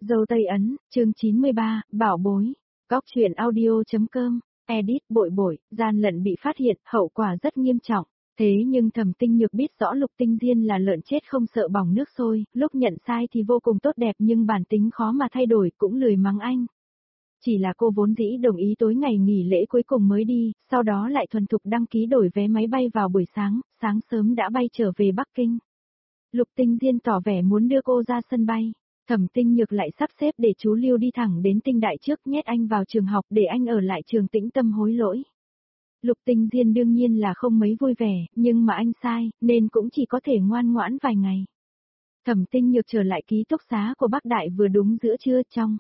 Dâu Tây Ấn, chương 93, Bảo Bối. Góc truyện audio.com, edit bội bội, gian lận bị phát hiện, hậu quả rất nghiêm trọng. Thế nhưng Thẩm Tinh Nhược biết rõ Lục Tinh Diên là lợn chết không sợ bỏng nước sôi, lúc nhận sai thì vô cùng tốt đẹp nhưng bản tính khó mà thay đổi, cũng lười mắng anh. Chỉ là cô vốn dĩ đồng ý tối ngày nghỉ lễ cuối cùng mới đi, sau đó lại thuần thục đăng ký đổi vé máy bay vào buổi sáng, sáng sớm đã bay trở về Bắc Kinh. Lục Tinh Diên tỏ vẻ muốn đưa cô ra sân bay. Thẩm Tinh Nhược lại sắp xếp để chú Lưu đi thẳng đến Tinh Đại trước nhét anh vào trường học để anh ở lại trường Tĩnh Tâm hối lỗi. Lục Tinh Diên đương nhiên là không mấy vui vẻ, nhưng mà anh sai, nên cũng chỉ có thể ngoan ngoãn vài ngày. Thẩm Tinh Nhược trở lại ký túc xá của Bắc Đại vừa đúng giữa trưa trong.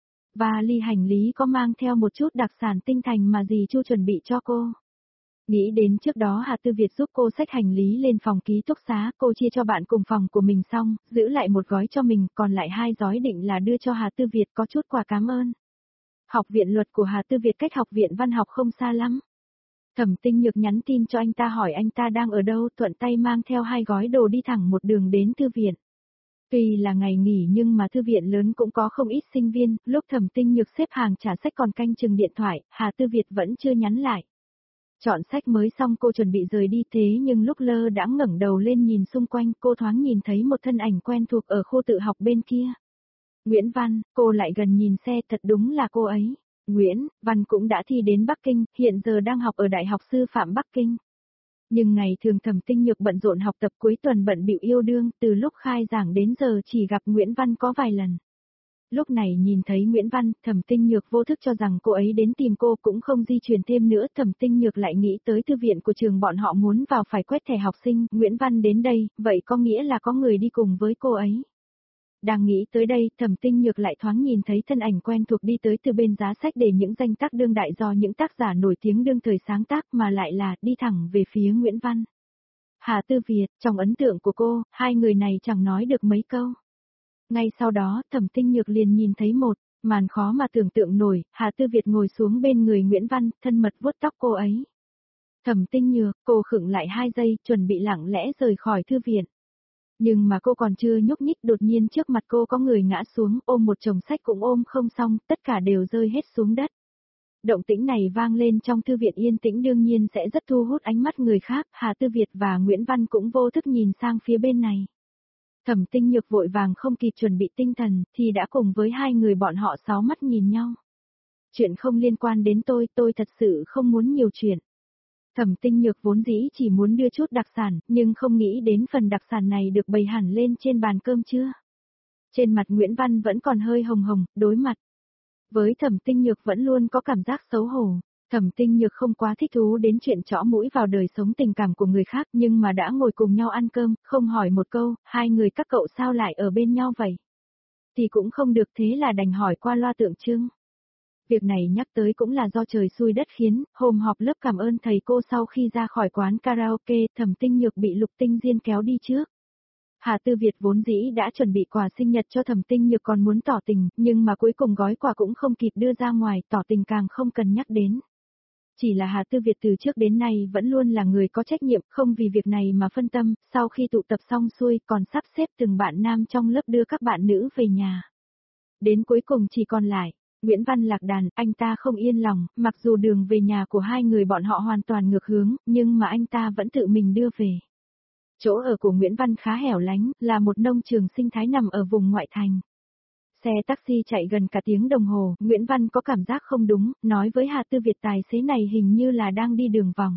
Vali hành lý có mang theo một chút đặc sản tinh thành mà dì Chu chuẩn bị cho cô. Nghĩ đến trước đó Hà Tư Việt giúp cô xách hành lý lên phòng ký túc xá, cô chia cho bạn cùng phòng của mình xong, giữ lại một gói cho mình, còn lại 2 gói định là đưa cho Hà Tư Việt có chút quà cảm ơn. Học viện luật của Hà Tư Việt cách học viện văn học không xa lắm. Thẩm Tinh Nhược nhắn tin cho anh ta hỏi anh ta đang ở đâu, thuận tay mang theo 2 gói đồ đi thẳng một đường đến thư viện. Tuy là ngày nghỉ nhưng mà thư viện lớn cũng có không ít sinh viên, lúc Thẩm Tinh Nhược xếp hàng trả sách còn canh chừng điện thoại, Hà Tư Việt vẫn chưa nhắn lại. Chọn sách mới xong cô chuẩn bị rời đi thế nhưng lúc lơ đãng ngẩng đầu lên nhìn xung quanh cô thoáng nhìn thấy một thân ảnh quen thuộc ở khu tự học bên kia. Nguyễn Văn, cô lại gần nhìn xe thật đúng là cô ấy. Nguyễn Văn cũng đã thi đến Bắc Kinh, hiện giờ đang học ở Đại học Sư phạm Bắc Kinh. Nhưng ngày thường Thẩm Tinh Nhược bận rộn học tập cuối tuần bận bịu yêu đương, từ lúc khai giảng đến giờ chỉ gặp Nguyễn Văn có vài lần. Lúc này nhìn thấy Nguyễn Văn, Thẩm Tinh Nhược vô thức cho rằng cô ấy đến tìm cô cũng không di chuyển thêm nữa. Thẩm Tinh Nhược lại nghĩ tới thư viện của trường bọn họ muốn vào phải quét thẻ học sinh, Nguyễn Văn đến đây, vậy có nghĩa là có người đi cùng với cô ấy. Đang nghĩ tới đây, Thẩm Tinh Nhược lại thoáng nhìn thấy thân ảnh quen thuộc đi tới từ bên giá sách để những danh tác đương đại do những tác giả nổi tiếng đương thời sáng tác mà lại là đi thẳng về phía Nguyễn Văn. Hà Tư Việt, trong ấn tượng của cô, hai người này chẳng nói được mấy câu. Ngay sau đó, Thẩm Tinh Nhược liền nhìn thấy một màn khó mà tưởng tượng nổi, Hà Tư Việt ngồi xuống bên người Nguyễn Văn, thân mật vuốt tóc cô ấy. Thẩm Tinh Nhược, cô khựng lại 2 giây, chuẩn bị lặng lẽ rời khỏi thư viện. Nhưng mà cô còn chưa nhúc nhích, đột nhiên trước mặt cô có người ngã xuống, ôm một chồng sách cũng ôm không xong, tất cả đều rơi hết xuống đất. Động tĩnh này vang lên trong thư viện yên tĩnh đương nhiên sẽ rất thu hút ánh mắt người khác, Hà Tư Việt và Nguyễn Văn cũng vô thức nhìn sang phía bên này. Thẩm Tinh Nhược vội vàng không kịp chuẩn bị tinh thần, thì đã cùng với hai người bọn họ 6 mắt nhìn nhau. Chuyện không liên quan đến tôi thật sự không muốn nhiều chuyện. Thẩm Tinh Nhược vốn dĩ chỉ muốn đưa chút đặc sản, nhưng không nghĩ đến phần đặc sản này được bày hẳn lên trên bàn cơm trưa. Trên mặt Nguyễn Văn vẫn còn hơi hồng hồng, đối mặt với Thẩm Tinh Nhược vẫn luôn có cảm giác xấu hổ. Thẩm Tinh Nhược không quá thích thú đến chuyện chõ mũi vào đời sống tình cảm của người khác, nhưng mà đã ngồi cùng nhau ăn cơm, không hỏi một câu, hai người các cậu sao lại ở bên nhau vậy? Thì cũng không được, thế là đành hỏi qua loa tượng trưng. Việc này nhắc tới cũng là do trời xui đất khiến, hôm họp lớp cảm ơn thầy cô sau khi ra khỏi quán karaoke, Thẩm Tinh Nhược bị Lục Tinh Diên kéo đi trước. Hà Tư Việt vốn dĩ đã chuẩn bị quà sinh nhật cho Thẩm Tinh Nhược còn muốn tỏ tình, nhưng mà cuối cùng gói quà cũng không kịp đưa ra ngoài, tỏ tình càng không cần nhắc đến. Chỉ là Hà Tư Việt từ trước đến nay vẫn luôn là người có trách nhiệm, không vì việc này mà phân tâm, sau khi tụ tập xong xuôi còn sắp xếp từng bạn nam trong lớp đưa các bạn nữ về nhà. Đến cuối cùng chỉ còn lại Nguyễn Văn lạc đàn, anh ta không yên lòng, mặc dù đường về nhà của hai người bọn họ hoàn toàn ngược hướng, nhưng mà anh ta vẫn tự mình đưa về. Chỗ ở của Nguyễn Văn khá hẻo lánh, là một nông trường sinh thái nằm ở vùng ngoại thành. Xe taxi chạy gần cả tiếng đồng hồ, Nguyễn Văn có cảm giác không đúng, nói với Hà Tư Việt tài xế này hình như là đang đi đường vòng.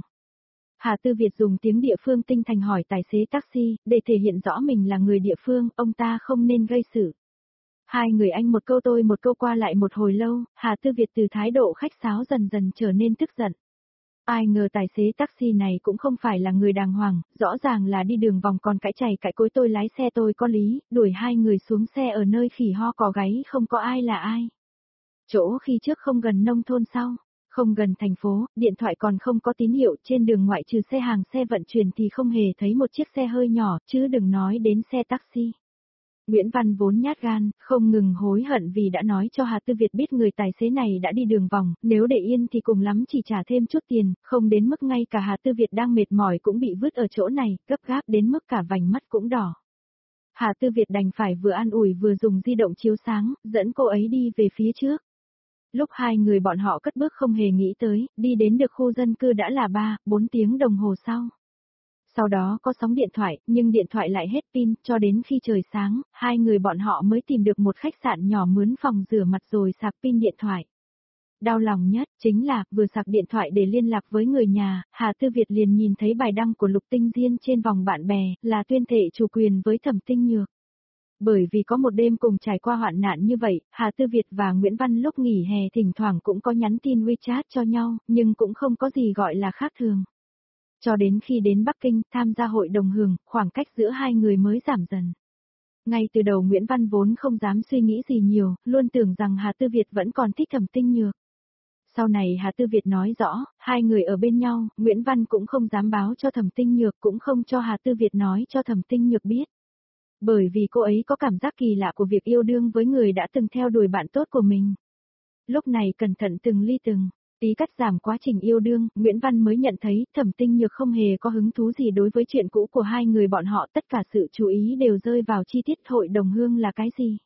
Hà Tư Việt dùng tiếng địa phương tinh thành hỏi tài xế taxi, để thể hiện rõ mình là người địa phương, ông ta không nên gây sự. Hai người anh một câu tôi một câu qua lại một hồi lâu, Hà Tư Việt từ thái độ khách sáo dần dần trở nên tức giận. Ai ngờ tài xế taxi này cũng không phải là người đàng hoàng, rõ ràng là đi đường vòng còn cãi chày cãi cối tôi lái xe tôi có lý, đuổi hai người xuống xe ở nơi khỉ ho cò gáy không có ai là ai. Chỗ khi trước không gần nông thôn sau, không gần thành phố, điện thoại còn không có tín hiệu, trên đường ngoại trừ xe hàng xe vận chuyển thì không hề thấy một chiếc xe hơi nhỏ, chứ đừng nói đến xe taxi. Nguyễn Văn vốn nhát gan, không ngừng hối hận vì đã nói cho Hà Tư Việt biết người tài xế này đã đi đường vòng, nếu để yên thì cùng lắm chỉ trả thêm chút tiền, không đến mức ngay cả Hà Tư Việt đang mệt mỏi cũng bị vứt ở chỗ này, gấp gáp đến mức cả vành mắt cũng đỏ. Hà Tư Việt đành phải vừa an ủi vừa dùng di động chiếu sáng, dẫn cô ấy đi về phía trước. Lúc hai người bọn họ cất bước không hề nghĩ tới, đi đến được khu dân cư đã là 3-4 tiếng đồng hồ sau. Sau đó có sóng điện thoại, nhưng điện thoại lại hết pin, cho đến khi trời sáng, hai người bọn họ mới tìm được một khách sạn nhỏ mướn phòng rửa mặt rồi sạc pin điện thoại. Đau lòng nhất chính là, vừa sạc điện thoại để liên lạc với người nhà, Hà Tư Việt liền nhìn thấy bài đăng của Lục Tinh Diên trên vòng bạn bè, là tuyên thệ chủ quyền với Thẩm Tinh Nhược. Bởi vì có một đêm cùng trải qua hoạn nạn như vậy, Hà Tư Việt và Nguyễn Văn lúc nghỉ hè thỉnh thoảng cũng có nhắn tin WeChat cho nhau, nhưng cũng không có gì gọi là khác thường. Cho đến khi đến Bắc Kinh tham gia hội đồng hương, khoảng cách giữa hai người mới giảm dần. Ngay từ đầu Nguyễn Văn vốn không dám suy nghĩ gì nhiều, luôn tưởng rằng Hà Tư Việt vẫn còn thích Thẩm Tinh Nhược. Sau này Hà Tư Việt nói rõ, hai người ở bên nhau, Nguyễn Văn cũng không dám báo cho Thẩm Tinh Nhược, cũng không cho Hà Tư Việt nói cho Thẩm Tinh Nhược biết. Bởi vì cô ấy có cảm giác kỳ lạ của việc yêu đương với người đã từng theo đuổi bạn tốt của mình. Lúc này cẩn thận từng ly từng tí cắt giảm quá trình yêu đương, Nguyễn Văn mới nhận thấy Thẩm Tinh Nhược không hề có hứng thú gì đối với chuyện cũ của hai người bọn họ, tất cả sự chú ý đều rơi vào chi tiết hội đồng hương là cái gì.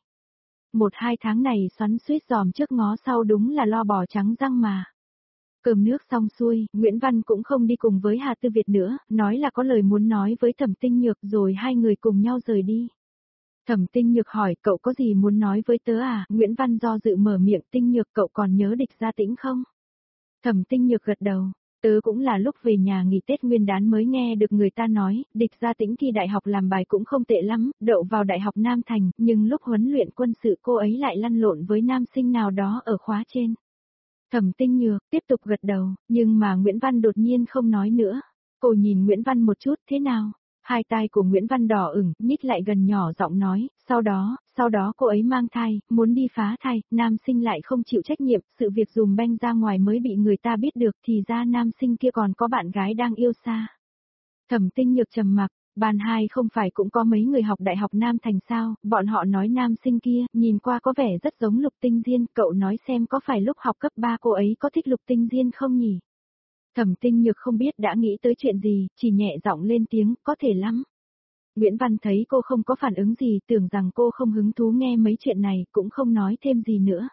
1-2 tháng này xoắn xuýt giòm trước ngó sau đúng là lo bò trắng răng mà. Cơm nước xong xuôi, Nguyễn Văn cũng không đi cùng với Hà Tư Việt nữa, nói là có lời muốn nói với Thẩm Tinh Nhược rồi hai người cùng nhau rời đi. Thẩm Tinh Nhược hỏi cậu có gì muốn nói với tớ à? Nguyễn Văn do dự mở miệng, Tinh Nhược cậu còn nhớ Địch Gia Tĩnh không? Thẩm Tinh Nhược gật đầu, tớ cũng là lúc về nhà nghỉ Tết Nguyên đán mới nghe được người ta nói, Địch Gia Tĩnh thi đại học làm bài cũng không tệ lắm, đậu vào Đại học Nam Thành, nhưng lúc huấn luyện quân sự cô ấy lại lăn lộn với nam sinh nào đó ở khóa trên. Thẩm Tinh Nhược tiếp tục gật đầu, nhưng mà Nguyễn Văn đột nhiên không nói nữa. Cô nhìn Nguyễn Văn một chút, thế nào? Hai tai của Nguyễn Văn đỏ ửng, nhích lại gần nhỏ giọng nói, sau đó cô ấy mang thai, muốn đi phá thai, nam sinh lại không chịu trách nhiệm, sự việc dùm beng ra ngoài mới bị người ta biết được, thì ra nam sinh kia còn có bạn gái đang yêu xa. Thẩm Tinh Nhược trầm mặc, ban hai không phải cũng có mấy người học Đại học Nam Thành sao, bọn họ nói nam sinh kia, nhìn qua có vẻ rất giống Lục Tinh Diên, cậu nói xem có phải lúc học cấp 3 cô ấy có thích Lục Tinh Diên không nhỉ? Thẩm Tinh Nhược không biết đã nghĩ tới chuyện gì, chỉ nhẹ giọng lên tiếng, có thể lắm. Nguyễn Văn thấy cô không có phản ứng gì, tưởng rằng cô không hứng thú nghe mấy chuyện này, cũng không nói thêm gì nữa.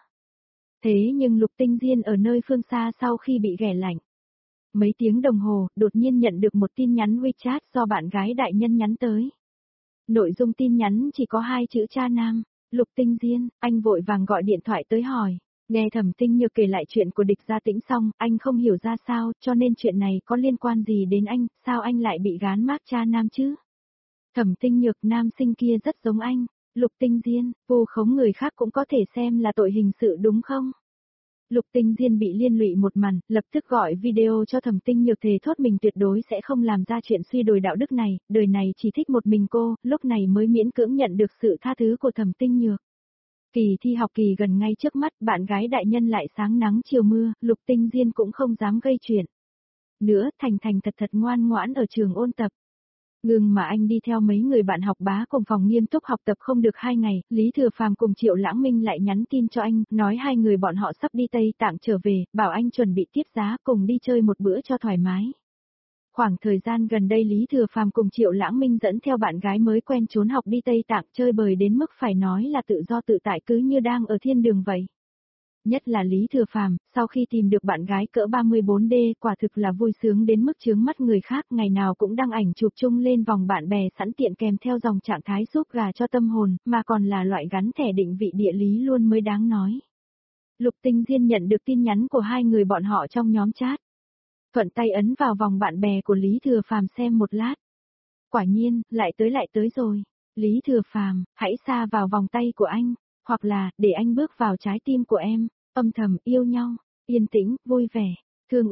Thế nhưng Lục Tinh Diên ở nơi phương xa sau khi bị ghẻ lạnh. Mấy tiếng đồng hồ, đột nhiên nhận được một tin nhắn WeChat do bạn gái đại nhân nhắn tới. Nội dung tin nhắn chỉ có 2 chữ cha nam, Lục Tinh Diên, anh vội vàng gọi điện thoại tới hỏi. Nghe Thẩm Tinh Nhược kể lại chuyện của Địch Gia Tĩnh xong, anh không hiểu ra sao, cho nên chuyện này có liên quan gì đến anh, sao anh lại bị gán mác cha nam chứ? Thẩm Tinh Nhược, nam sinh kia rất giống anh, Lục Tinh Diên, vu khống người khác cũng có thể xem là tội hình sự đúng không? Lục Tinh Diên bị liên lụy một màn, lập tức gọi video cho Thẩm Tinh Nhược thề thốt mình tuyệt đối sẽ không làm ra chuyện suy đồi đạo đức này, đời này chỉ thích một mình cô, lúc này mới miễn cưỡng nhận được sự tha thứ của Thẩm Tinh Nhược. Kỳ thi học kỳ gần ngay trước mắt, bạn gái đại nhân lại sáng nắng chiều mưa, Lục Tinh Diên cũng không dám gây chuyện. Nữa, thành thật ngoan ngoãn ở trường ôn tập. Ngừng mà anh đi theo mấy người bạn học bá cùng phòng nghiêm túc học tập không được 2 ngày, Lý Thừa Phàm cùng Triệu Lãng Minh lại nhắn tin cho anh, nói hai người bọn họ sắp đi Tây Tạng trở về, bảo anh chuẩn bị tiết giá cùng đi chơi một bữa cho thoải mái. Khoảng thời gian gần đây Lý Thừa Phàm cùng Triệu Lãng Minh dẫn theo bạn gái mới quen trốn học đi Tây Tạng chơi bời đến mức phải nói là tự do tự tại cứ như đang ở thiên đường vậy. Nhất là Lý Thừa Phàm, sau khi tìm được bạn gái cỡ 34D, quả thực là vui sướng đến mức chướng mắt người khác, ngày nào cũng đăng ảnh chụp chung lên vòng bạn bè sẵn tiện kèm theo dòng trạng thái giúp gà cho tâm hồn, mà còn là loại gắn thẻ định vị địa lý luôn mới đáng nói. Lục Tinh Diên nhận được tin nhắn của hai người bọn họ trong nhóm chat. Thuận tay ấn vào vòng bạn bè của Lý Thừa Phàm xem một lát. Quả nhiên, lại tới rồi. Lý Thừa Phàm, hãy xa vào vòng tay của anh, hoặc là, để anh bước vào trái tim của em, âm thầm yêu nhau, yên tĩnh, vui vẻ. Thương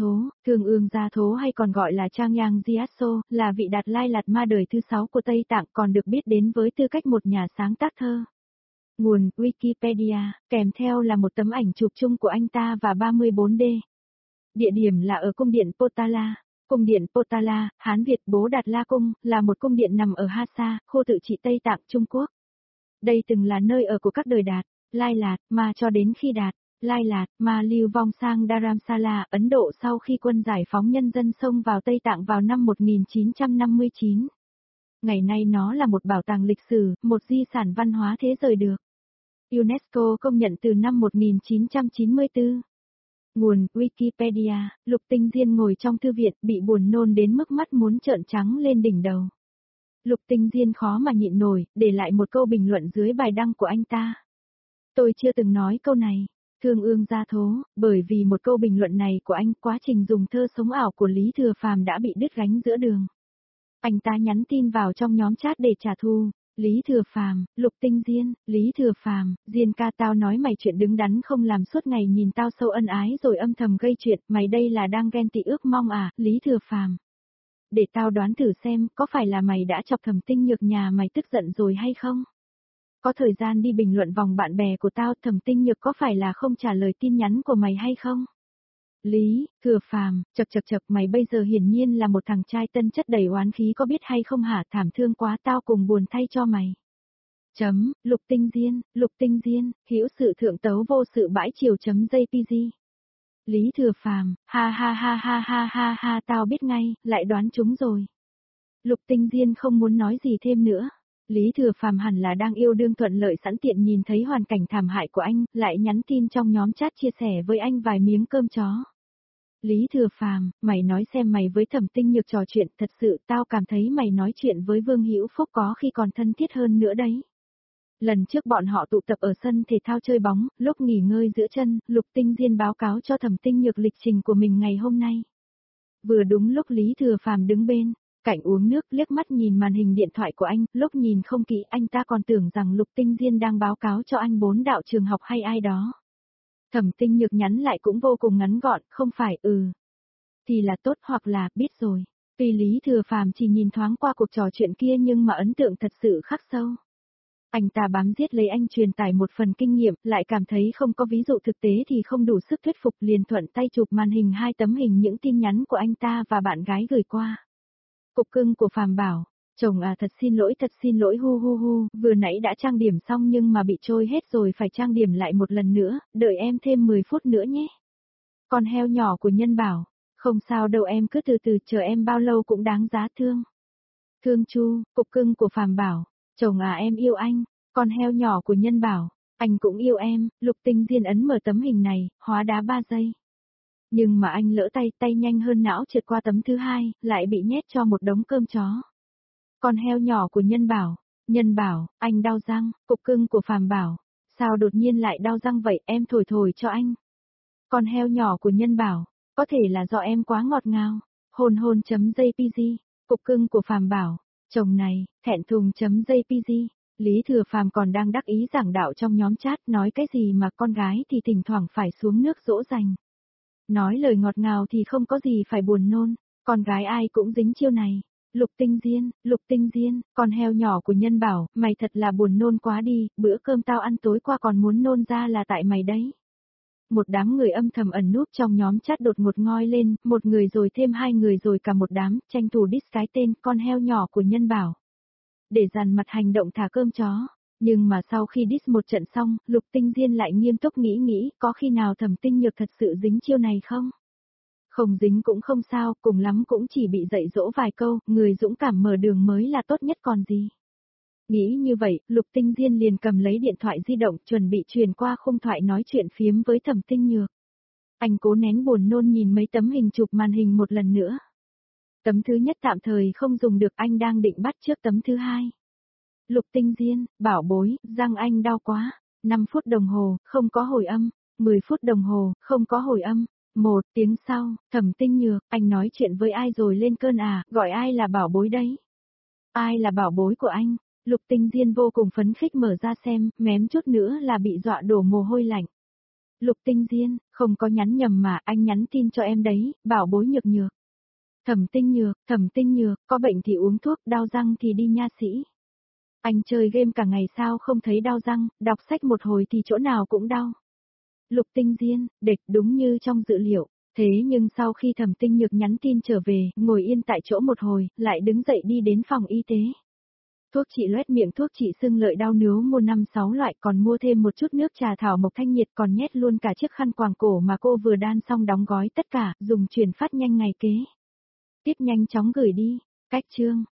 ương gia thố hay còn gọi là Trang Yang Gyatso, là vị Đạt Lai Lạt Ma đời thứ 6 của Tây Tạng, còn được biết đến với tư cách một nhà sáng tác thơ. Nguồn Wikipedia, kèm theo là một tấm ảnh chụp chung của anh ta và 34D. Địa điểm là ở cung điện Potala. Cung điện Potala, Hán Việt Bố Đạt La Cung, là một cung điện nằm ở Hasa, khu tự trị Tây Tạng, Trung Quốc. Đây từng là nơi ở của các đời Đạt, Lai Lạt, Ma cho đến khi Đạt, Lai Lạt, Ma lưu vong sang Dharamsala, Ấn Độ sau khi quân giải phóng nhân dân xông vào Tây Tạng vào năm 1959. Ngày nay nó là một bảo tàng lịch sử, một di sản văn hóa thế giới được UNESCO công nhận từ năm 1994. Nguồn Wikipedia, Lục Tinh Diên ngồi trong thư viện bị buồn nôn đến mức mắt muốn trợn trắng lên đỉnh đầu. Lục Tinh Diên khó mà nhịn nổi, để lại một câu bình luận dưới bài đăng của anh ta. Tôi chưa từng nói câu này, thương ương gia thố, bởi vì một câu bình luận này của anh, quá trình dùng thơ sống ảo của Lý Thừa Phàm đã bị đứt gánh giữa đường. Anh ta nhắn tin vào trong nhóm chat để trả thù. Lý Thừa Phàm, Lục Tinh Diên, Lý Thừa Phàm, Diên ca tao nói mày chuyện đứng đắn không làm suốt ngày nhìn tao sâu ân ái rồi âm thầm gây chuyện, mày đây là đang ghen tị ước mong à, Lý Thừa Phàm. Để tao đoán thử xem, có phải là mày đã chọc Thẩm Tinh Nhược nhà mày tức giận rồi hay không? Có thời gian đi bình luận vòng bạn bè của tao, Thẩm Tinh Nhược có phải là không trả lời tin nhắn của mày hay không? Lý Thừa Phàm, chậc mày bây giờ hiển nhiên là một thằng trai tân chất đầy oán khí có biết hay không hả, thảm thương quá tao cùng buồn thay cho mày. Lục Tinh Diên, hữu sự thượng tấu vô sự bãi chiều .jpg. Lý Thừa Phàm, ha, tao biết ngay, lại đoán chúng rồi. Lục Tinh Diên không muốn nói gì thêm nữa. Lý Thừa Phàm hẳn là đang yêu đương thuận lợi sẵn tiện nhìn thấy hoàn cảnh thảm hại của anh, lại nhắn tin trong nhóm chat chia sẻ với anh vài miếng cơm chó. Lý Thừa Phàm, mày nói xem mày với Thẩm Tinh Nhược trò chuyện, thật sự tao cảm thấy mày nói chuyện với Vương Hữu Phúc có khi còn thân thiết hơn nữa đấy. Lần trước bọn họ tụ tập ở sân thể thao chơi bóng, lúc nghỉ ngơi giữa chân, Lục Tinh Diên báo cáo cho Thẩm Tinh Nhược lịch trình của mình ngày hôm nay. Vừa đúng lúc Lý Thừa Phàm đứng bên cạnh uống nước, liếc mắt nhìn màn hình điện thoại của anh, lúc nhìn không kỹ anh ta còn tưởng rằng Lục Tinh Diên đang báo cáo cho anh 4 đạo trường học hay ai đó. Thẩm Tinh Nhược nhắn lại cũng vô cùng ngắn gọn, không phải thì là tốt hoặc là biết rồi. Tuy Lý Thừa Phàm chỉ nhìn thoáng qua cuộc trò chuyện kia nhưng mà ấn tượng thật sự khắc sâu. Anh ta bám giết lấy anh truyền tải một phần kinh nghiệm, lại cảm thấy không có ví dụ thực tế thì không đủ sức thuyết phục, liền thuận tay chụp màn hình 2 tấm hình những tin nhắn của anh ta và bạn gái gửi qua. Cục cưng của Phàm bảo, chồng à thật xin lỗi hu, vừa nãy đã trang điểm xong nhưng mà bị trôi hết rồi phải trang điểm lại một lần nữa, đợi em thêm 10 phút nữa nhé. Con heo nhỏ của Nhân bảo, không sao đâu em cứ từ từ chờ em bao lâu cũng đáng giá thương. Thương Chu, cục cưng của Phàm bảo, chồng à em yêu anh, con heo nhỏ của Nhân bảo, anh cũng yêu em, Lục Tinh Diên ấn mở tấm hình này, hóa đá 3 giây. Nhưng mà anh lỡ tay nhanh hơn não trượt qua tấm thứ 2, lại bị nhét cho một đống cơm chó. Con heo nhỏ của Nhân bảo, anh đau răng, cục cưng của Phàm bảo, sao đột nhiên lại đau răng vậy, em thổi cho anh. Con heo nhỏ của Nhân bảo, có thể là do em quá ngọt ngào, hôn.jpg, cục cưng của Phàm bảo, chồng này, thẹn thùng.jpg. Lý Thừa Phàm còn đang đắc ý giảng đạo trong nhóm chat, nói cái gì mà con gái thì thỉnh thoảng phải xuống nước dỗ dành. Nói lời ngọt ngào thì không có gì phải buồn nôn, con gái ai cũng dính chiêu này. Lục Tinh Diên, con heo nhỏ của Nhân bảo, mày thật là buồn nôn quá đi, bữa cơm tao ăn tối qua còn muốn nôn ra là tại mày đấy. Một đám người âm thầm ẩn núp trong nhóm chat đột ngột ngoi lên, một người rồi thêm 2 người rồi cả một đám, tranh thủ diss cái tên con heo nhỏ của Nhân bảo. Để dàn mặt hành động thả cơm chó. Nhưng mà sau khi diss một trận xong, Lục Tinh Diên lại nghiêm túc nghĩ có khi nào Thẩm Tinh Nhược thật sự dính chiêu này không? Không dính cũng không sao, cùng lắm cũng chỉ bị dạy dỗ vài câu, người dũng cảm mở đường mới là tốt nhất còn gì. Nghĩ như vậy, Lục Tinh Diên liền cầm lấy điện thoại di động chuẩn bị truyền qua khung thoại nói chuyện phiếm với Thẩm Tinh Nhược. Anh cố nén buồn nôn nhìn mấy tấm hình chụp màn hình một lần nữa. Tấm thứ nhất tạm thời không dùng được, anh đang định bắt trước tấm thứ 2. Lục Tinh Diên, bảo bối, răng anh đau quá. 5 phút đồng hồ, không có hồi âm. 10 phút đồng hồ, không có hồi âm. 1 tiếng sau, Thẩm Tinh Nhược, anh nói chuyện với ai rồi lên cơn à, gọi ai là bảo bối đấy? Ai là bảo bối của anh? Lục Tinh Diên vô cùng phấn khích mở ra xem, mém chút nữa là bị dọa đổ mồ hôi lạnh. Lục Tinh Diên, không có nhắn nhầm mà, anh nhắn tin cho em đấy, bảo bối Nhược Nhược. Thẩm Tinh Nhược, có bệnh thì uống thuốc, đau răng thì đi nha sĩ. Anh chơi game cả ngày sao không thấy đau răng, đọc sách một hồi thì chỗ nào cũng đau. Lục Tinh Diên, địch đúng như trong dự liệu, thế nhưng sau khi Thẩm Tinh Nhược nhắn tin trở về, ngồi yên tại chỗ một hồi, lại đứng dậy đi đến phòng y tế. Thuốc trị loét miệng, thuốc trị sưng lợi đau nướu mua 5-6 loại, còn mua thêm một chút nước trà thảo mộc thanh nhiệt, còn nhét luôn cả chiếc khăn quàng cổ mà cô vừa đan xong đóng gói tất cả, dùng chuyển phát nhanh ngày kế. Tiếp nhanh chóng gửi đi, cách chương.